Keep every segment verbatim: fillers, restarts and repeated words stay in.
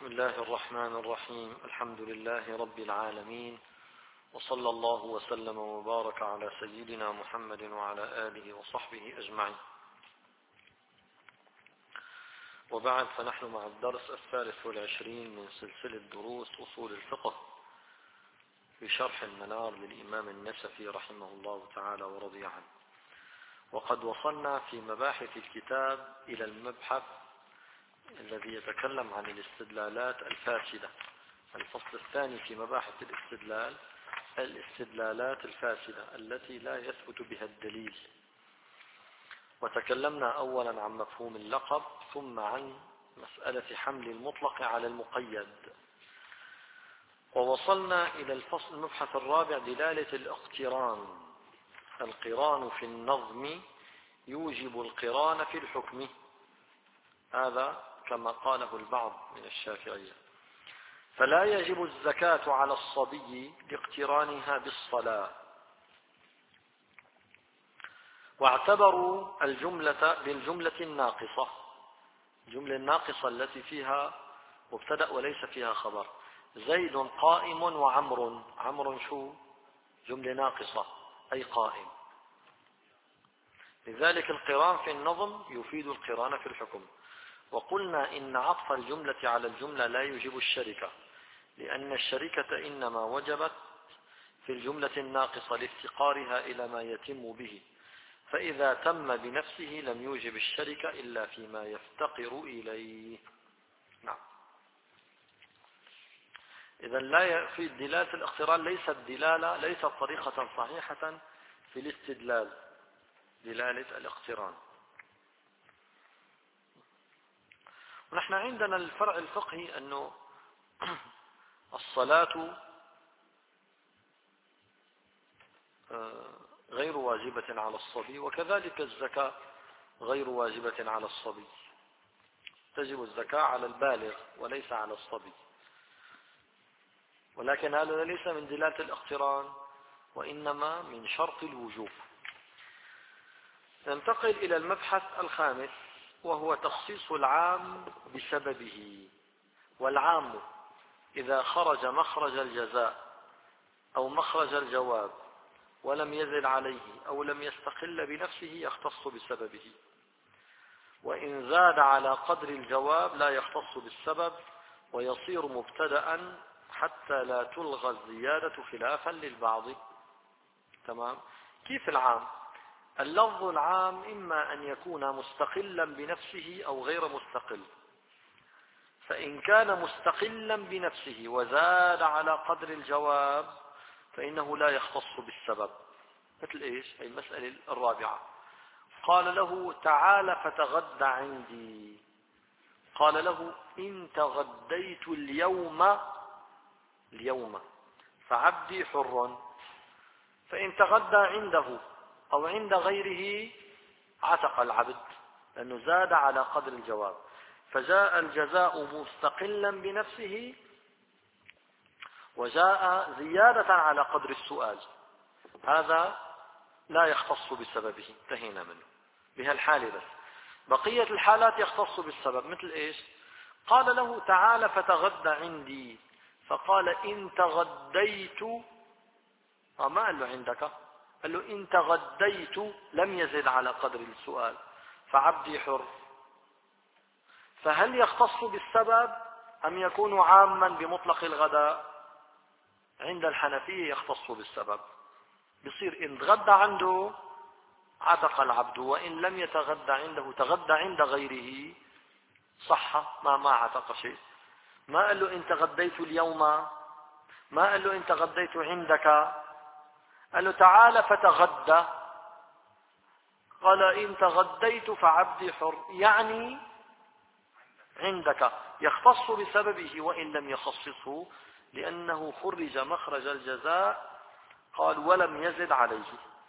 بسم الله الرحمن الرحيم. الحمد لله رب العالمين، وصلى الله وسلم وبارك على سيدنا محمد وعلى آله وصحبه أجمعين. وبعد، فنحن مع الدرس الثالث والعشرين من سلسلة دروس أصول الفقه في شرح المنار للإمام النسفي رحمه الله تعالى ورضي عنه. وقد وصلنا في مباحث الكتاب إلى المبحث الذي يتكلم عن الاستدلالات الفاسدة. الفصل الثاني في مباحث الاستدلال الاستدلالات الفاسدة التي لا يثبت بها الدليل. وتكلمنا أولا عن مفهوم اللقب، ثم عن مسألة حمل المطلق على المقيد. ووصلنا إلى الفصل المبحث الرابع، دلالة الاقتران. القران في النظم يوجب القران في الحكم، هذا كما قاله البعض من الشافعية. فلا يجب الزكاة على الصبي لاقترانها بالصلاة. واعتبروا الجملة بالجملة الناقصة، الجملة الناقصة التي فيها مبتدأ وليس فيها خبر. زيد قائم وعمر، عمر شو؟ جملة ناقصة أي قائم. لذلك القران في النظم يفيد القران في الحكم. وقلنا إن عطف الجملة على الجملة لا يوجب الشركة، لأن الشركة إنما وجبت في الجملة الناقصة لافتقارها إلى ما يتم به، فإذا تم بنفسه لم يوجب الشركة إلا فيما يفتقر إليه. نعم. إذا لا في دلالة الاقتران ليست دلالة ليست طريقة صحيحة في الاستدلال، دلالة الاقتران. ونحن عندنا الفرع الفقهي أنه الصلاة غير واجبة على الصبي، وكذلك الزكاة غير واجبة على الصبي. تجب الزكاة على البالغ وليس على الصبي. ولكن هذا ليس من دلالة الاقتران، وإنما من شرط الوجوب. ننتقل إلى المبحث الخامس، وهو تخصيص العام بسببه. والعام إذا خرج مخرج الجزاء أو مخرج الجواب ولم يزد عليه أو لم يستقل بنفسه يختص بسببه. وإن زاد على قدر الجواب لا يختص بالسبب ويصير مبتدأ حتى لا تلغى الزيادة خلافا للبعض. تمام. كيف العام؟ اللفظ العام إما أن يكون مستقلا بنفسه أو غير مستقل. فإن كان مستقلا بنفسه وزاد على قدر الجواب فإنه لا يختص بالسبب. مثل إيش؟ هي المسألة الرابعة. قال له تعال فتغدى عندي، قال له إن تغديت اليوم اليوم فعبدي حر. فإن تغدى عنده أو عند غيره عتق العبد، لأنه زاد على قدر الجواب. فجاء الجزاء مستقلا بنفسه وجاء زيادة على قدر السؤال، هذا لا يختص بسببه، انتهينا منه بهالحالة. بس بقية الحالات يختص بالسبب. مثل إيش؟ قال له تعال فتغدى عندي، فقال إن تغديت، ما قال له عندك، قال له إن تغديت، لم يزد على قدر السؤال، فعبدي حر. فهل يختص بالسبب أم يكون عاما بمطلق الغداء؟ عند الحنفية يختص بالسبب، بصير إن تغدى عنده عتق العبد، وإن لم يتغدى عنده تغدى عند غيره صح، ما ما عتق شيء. ما قال له إن تغديت اليوم، ما قال له إن تغديت عندك، قال له تعال فتغدى، قال إن تغديت فعبدي حر، يعني عندك. يختص بسببه وإن لم يخصصه، لأنه خرج مخرج الجزاء. قال ولم يزد عليه،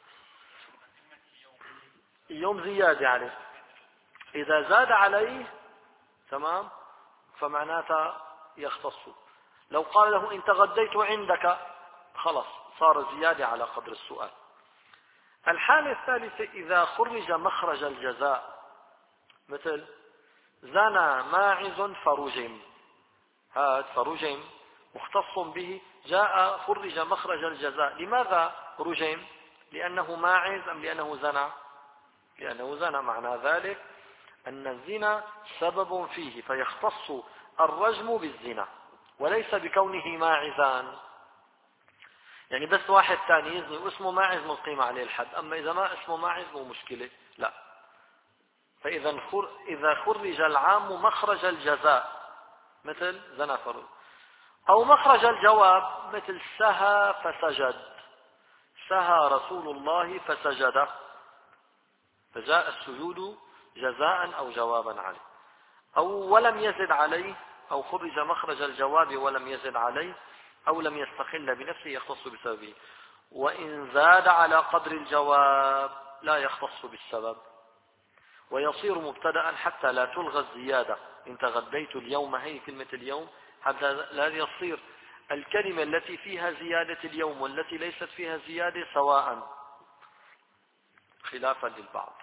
يوم زيادة عليه. إذا زاد عليه تمام فمعناته يختص. لو قال له إن تغديت عندك خلص صار زيادة على قدر السؤال. الحالة الثالثة إذا خرج مخرج الجزاء، مثل زنى ماعز فرجم، هذا فرجم مختص به، جاء خرج مخرج الجزاء. لماذا رجم؟ لأنه ماعز أم لأنه زنى؟ لأنه زنى. معنى ذلك أن الزنا سبب فيه، فيختص الرجم بالزنا وليس بكونه ماعزان. يعني بس واحد ثاني يزني واسمه ماعز نقيم عليه الحد، أما إذا ما اسمه ماعز مو مشكلة، لا. فإذا إذا خرج العام مخرج الجزاء مثل زنا فرض، أو مخرج الجواب مثل سهى فسجد، سهى رسول الله فسجد، فجاء السجود جزاء أو جوابا عليه. أو ولم يزد عليه، أو خرج مخرج الجواب ولم يزد عليه، أو لم يستقل بنفسه يختص بسببه. وإن زاد على قدر الجواب لا يختص بالسبب، ويصير مبتدأ حتى لا تلغى الزيادة. إن تغديت اليوم، هي كلمة اليوم، حتى لا يصير الكلمة التي فيها زيادة اليوم والتي ليست فيها زيادة سواء، خلافا للبعض.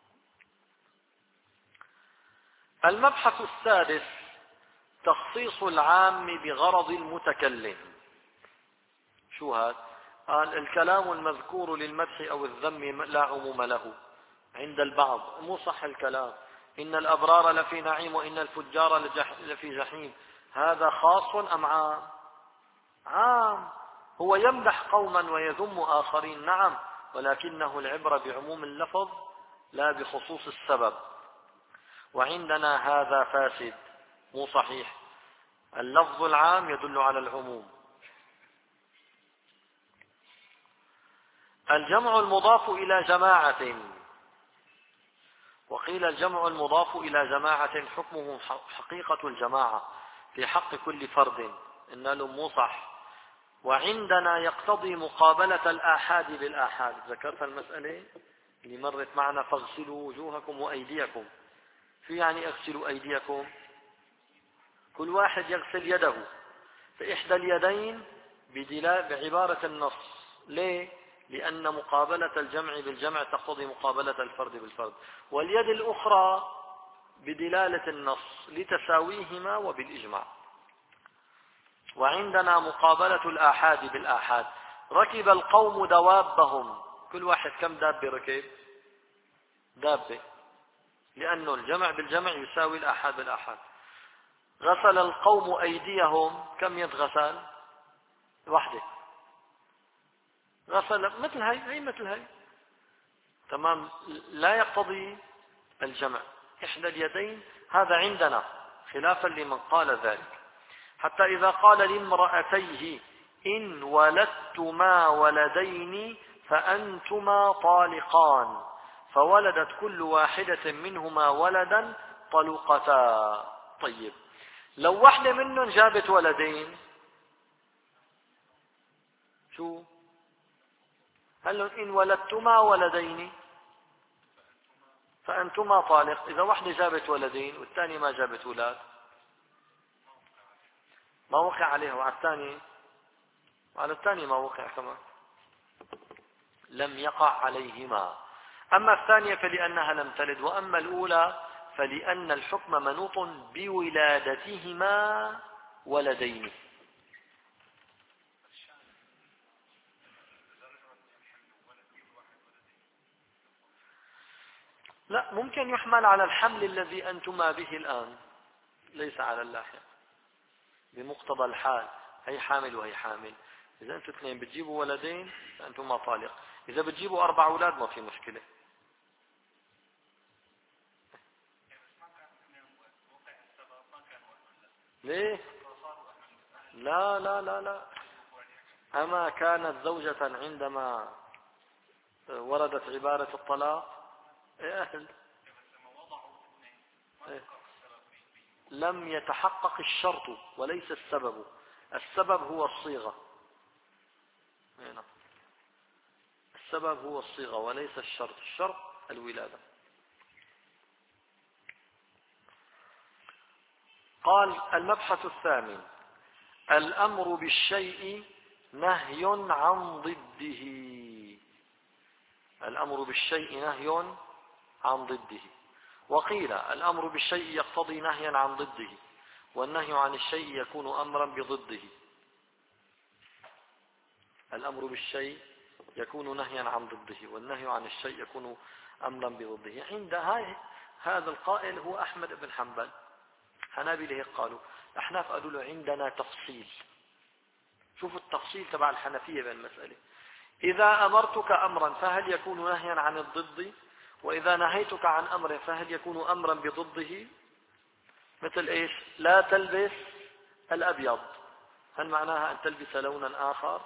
المبحث السادس تخصيص العام بغرض المتكلم. شو هذا؟ قال الكلام المذكور للمدح أو الذم لا عموم له عند البعض. مو صح الكلام إن الأبرار لفي نعيم وإن الفجار لفي جحيم، هذا خاص أم عام؟ عام. هو يمدح قوما ويذم آخرين، نعم، ولكنه العبرة بعموم اللفظ لا بخصوص السبب. وعندنا هذا فاسد، مو صحيح. اللفظ العام يدل على العموم. الجمع المضاف إلى جماعة، وقيل الجمع المضاف إلى جماعة حكمه حقيقة الجماعة في حق كل فرد، إن له مو صح. وعندنا يقتضي مقابلة الآحاد بالآحاد. ذكرت المسألة اللي مرت معنا، فاغسلوا وجوهكم وأيديكم. في يعني اغسلوا أيديكم؟ كل واحد يغسل يده، فإحدى اليدين بعبارة النص. ليه؟ لأن مقابلة الجمع بالجمع تقتضي مقابلة الفرد بالفرد، واليد الأخرى بدلالة النص لتساويهما وبالإجماع. وعندنا مقابلة الآحاد بالآحاد. ركب القوم دوابهم، كل واحد كم دابة ركب؟ دابة، لأنه الجمع بالجمع يساوي الآحاد بالآحاد. غسل القوم أيديهم، كم يد غسل؟ واحدة. غسل مثل هاي، هي مثل هاي، تمام. لا يقتضي الجمع إحدى اليدين، هذا عندنا خلافا لمن قال ذلك. حتى إذا قال لامرأتيه إن ولدتما ولدين فأنتما طالقان، فولدت كل واحدة منهما ولدا طلقتا. طيب، لو واحدة منهم جابت ولدين، شو؟ هل إن ولدتما ولدين فأنتما طالق، إذا واحدة جابت ولدين والثانية ما جابت ولاد، ما وقع عليها، وعلى الثانية وعلى الثانية ما وقع كمان، لم يقع عليهما. أما الثانية فلأنها لم تلد، وأما الأولى فلأن الحكم منوط بولادتهما ولدين. لا، ممكن يحمل على الحمل الذي أنتما به الآن، ليس على اللاحق، بمقتضى الحال. هي حامل وهي حامل. إذا أنتم اثنين بتجيبوا ولدين فأنتما طالق، إذا بتجيبوا أربع أولاد ما في مشكلة. ليه؟ لا لا لا لا، أما كانت زوجة عندما وردت عبارة الطلاق؟ إيه أهل. إيه؟ لم يتحقق الشرط وليس السبب، السبب هو الصيغة. هنا. السبب هو الصيغة وليس الشرط، الشرط الولادة. قال المبحث الثامن الأمر بالشيء نهي عن ضده. الأمر بالشيء نهي عن ضده. وقيل الأمر بالشيء يقتضي نهيا عن ضده، والنهي عن الشيء يكون أمرا بضده. الأمر بالشيء يكون نهيا عن ضده، والنهي عن الشيء يكون أمرا بضده. عند هاي هذا القائل هو أحمد بن حنبل. حنابلة قالوا، الأحناف قالوا له عندنا تفصيل. شوفوا التفصيل تبع الحنفية بالمسألة. إذا أمرتك أمرا فهل يكون نهيا عن الضد؟ وإذا نهيتك عن أمر فهل يكون أمرا بضده؟ مثل إيش؟ لا تلبس الأبيض، هل معناها أن تلبس لونا آخر؟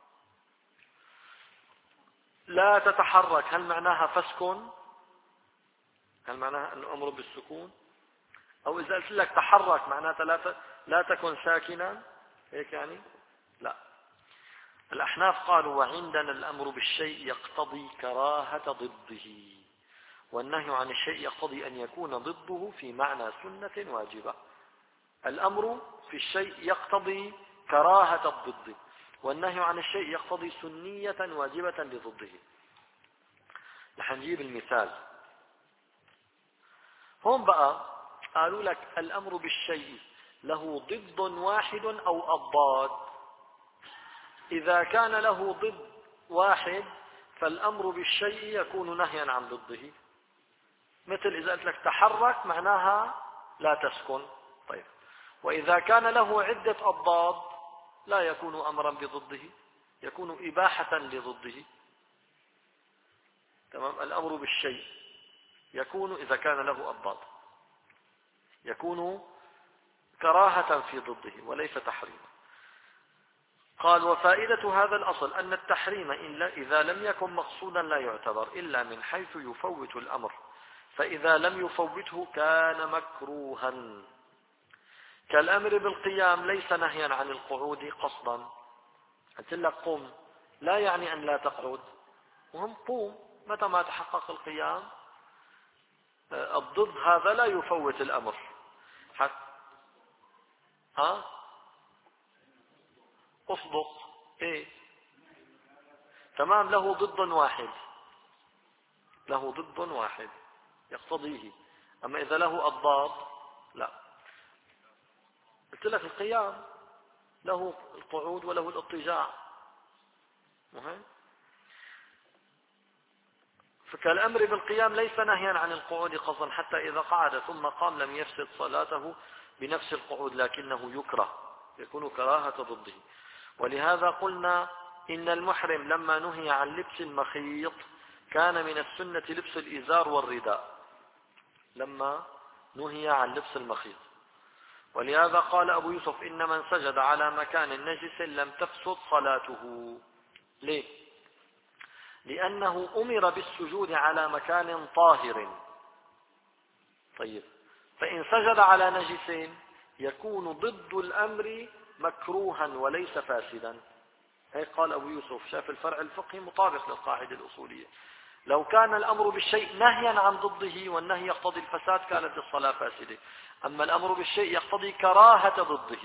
لا تتحرك، هل معناها فسكن؟ هل معناها أن أمر بالسكون؟ أو إذا قلت لك تحرك معناها لا لا تكن ساكنا، هيك يعني؟ لا. الأحناف قالوا وعندنا الأمر بالشيء يقتضي كراهة ضده، والنهي عن الشيء يقتضي أن يكون ضده في معنى سنة واجبة. الأمر في الشيء يقتضي كراهة الضد، والنهي عن الشيء يقتضي سنية واجبة لضده. نحن نجيب المثال. هون بقى قالوا لك الأمر بالشيء له ضد واحد أو أضداد. إذا كان له ضد واحد فالأمر بالشيء يكون نهيا عن ضده. مثل إذا قلت لك تحرك معناها لا تسكن. طيب، وإذا كان له عدة أضداد لا يكون أمرا بضده، يكون إباحة لضده. تمام. الأمر بالشيء يكون إذا كان له أضداد يكون كراهة في ضده وليس تحريما. قال وفائدة هذا الأصل أن التحريم إذا لم يكن مقصودا لا يعتبر إلا من حيث يفوت الأمر، فإذا لم يفوته كان مكروها. كالأمر بالقيام ليس نهيا عن القعود قصدا. قلت لك قم لا يعني أن لا تقعد، وهم قوم متى ما تحقق القيام. الضد هذا لا يفوت الأمر. حتى ها أصدق إيه تمام، له ضد واحد، له ضد واحد يقتضيه. أما إذا له أضداد لا. قلت لك القيام له القعود وله الاضطجاع. مهم. فكالأمر بالقيام ليس نهيا عن القعود قصدا، حتى إذا قعد ثم قام لم يفسد صلاته بنفس القعود، لكنه يكره، يكون كراهة ضده. ولهذا قلنا إن المحرم لما نهي عن لبس المخيط كان من السنة لبس الإزار والرداء، لما نهي عن لبس المخيط. ولهذا قال أبو يوسف إن من سجد على مكان نجس لم تفسد صلاته. ليه؟ لأنه أمر بالسجود على مكان طاهر. طيب، فإن سجد على نجس يكون ضد الأمر مكروها وليس فاسدا. هيك قال أبو يوسف. شاف الفرع الفقهي مطابق للقاعدة الأصولية. لو كان الأمر بالشيء نهيا عن ضده والنهي يقتضي الفساد كانت الصلاة فاسدة، أما الأمر بالشيء يقتضي كراهة ضده.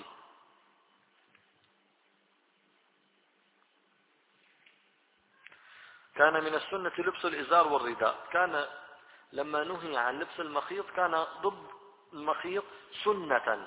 كان من السنة لبس الإزار والرداء. كان لما نهي عن لبس المخيط كان ضد المخيط سنة،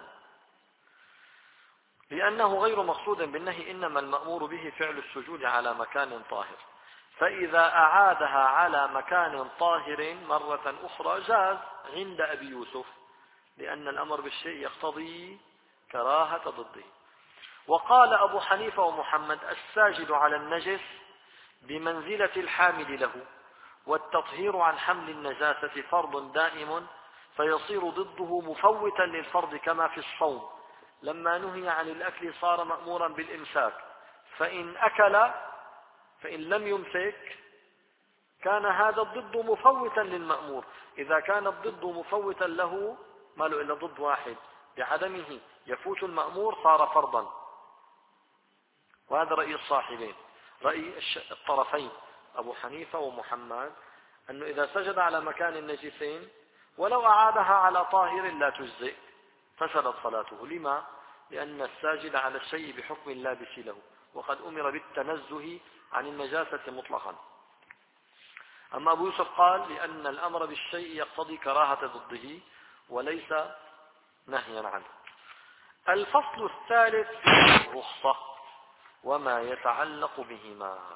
لأنه غير مقصود بالنهي، إنما المأمور به فعل السجود على مكان طاهر. فإذا أعادها على مكان طاهر مرة أخرى جاز عند أبي يوسف، لأن الأمر بالشيء يقتضي كراهة ضده. وقال أبو حنيفة ومحمد الساجد على النجس بمنزلة الحامل له، والتطهير عن حمل النجاسة فرض دائم، فيصير ضده مفوتا للفرض كما في الصوم. لما نهي عن الأكل صار مأمورا بالإمساك، فإن أكل فإن لم يمسك كان هذا الضد مفوتا للمأمور. إذا كان الضد مفوتا له ما له إلا ضد واحد، بعدمه يفوت المأمور صار فرضا. وهذا رأي الصاحبين، رأي الطرفين أبو حنيفة ومحمد، أنه إذا سجد على مكان النجسين ولو أعادها على طاهر لا تجزئ، فسدت صلاته. لما؟ لأن الساجد على الشيء بحكم اللابس له، وقد أمر بالتنزه عن النجاسة مطلقا. أما أبو يوسف قال لأن الأمر بالشيء يقتضي كراهة ضده وليس نهيا عنه. الفصل الثالث الرخصة وما يتعلق بهما.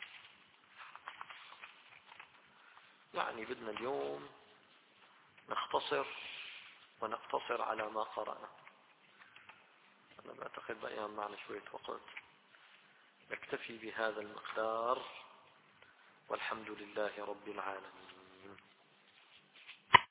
يعني بدنا اليوم نختصر ونقتصر على ما قرأنا. أنا بعتقد بقى معنا شوية وقت، نكتفي بهذا المقدار، والحمد لله رب العالمين.